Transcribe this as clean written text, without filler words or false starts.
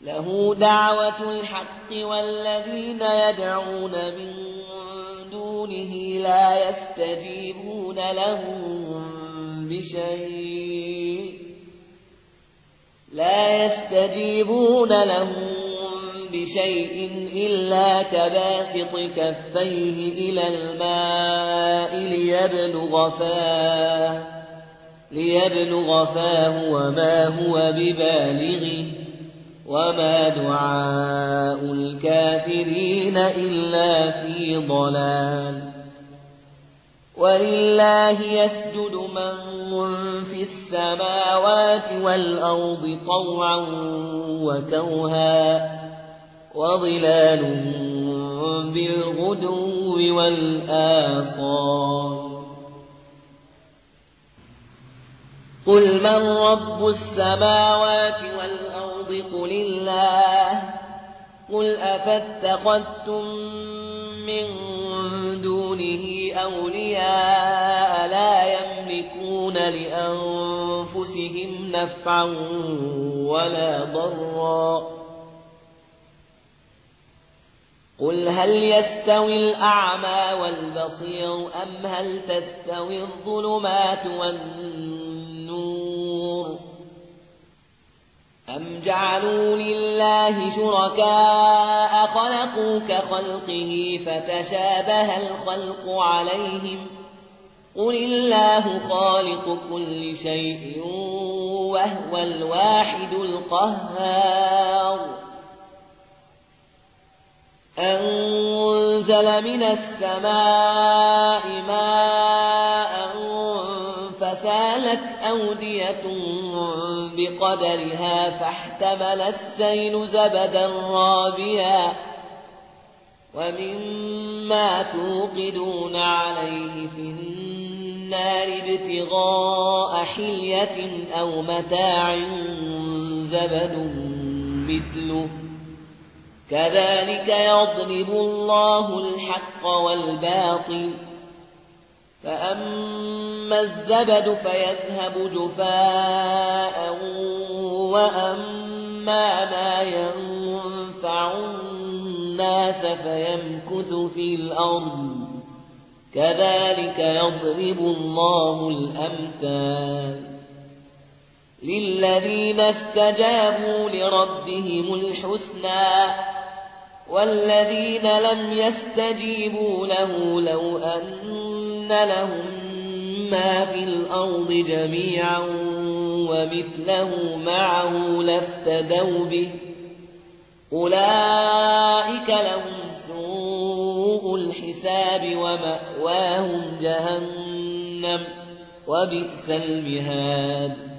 له دعوة الحق والذين يدعون من دونه لا يستجيبون لهم بشيء إلا كباسط كفيه إلى الماء ليبلغ فاه وما هو ببالغه وما دعاء الكافرين إلا في ضلال. ولله يسجد من في السماوات والأرض طوعا وكرها وظلال بالغدو والآصال. قل من رب السماوات والأرض قل الله. قل أفاتخذتم من دونه أولياء لا يملكون لأنفسهم نفعا ولا ضرا. قل هل يستوي الأعمى والبصير أم هل تستوي الظلمات والنور أم جعلوا لله شركاء خلقوا كخلقه فتشابه الخلق عليهم قل الله خالق كل شيء وهو الواحد القهار. أنزل من السماء ماء فسالت أودية بقدرها فاحتمل السيل زبدا رابيا ومما توقدون عليه في النار ابتغاء حلية أو متاع زبد مثله كذلك يضرب الله الحق والباطل فأما الزبد فيذهب جفاء وأما ما ينفع الناس فيمكث في الأرض كذلك يضرب الله الأمثال. للذين استجابوا لربهم الحسنى والذين لم يستجيبوا له لو أن لهم ما في الأرض جميعا ومثله معه لافتدوا به أولئك لهم سوء الحساب ومأواهم جهنم وبئس المهاد.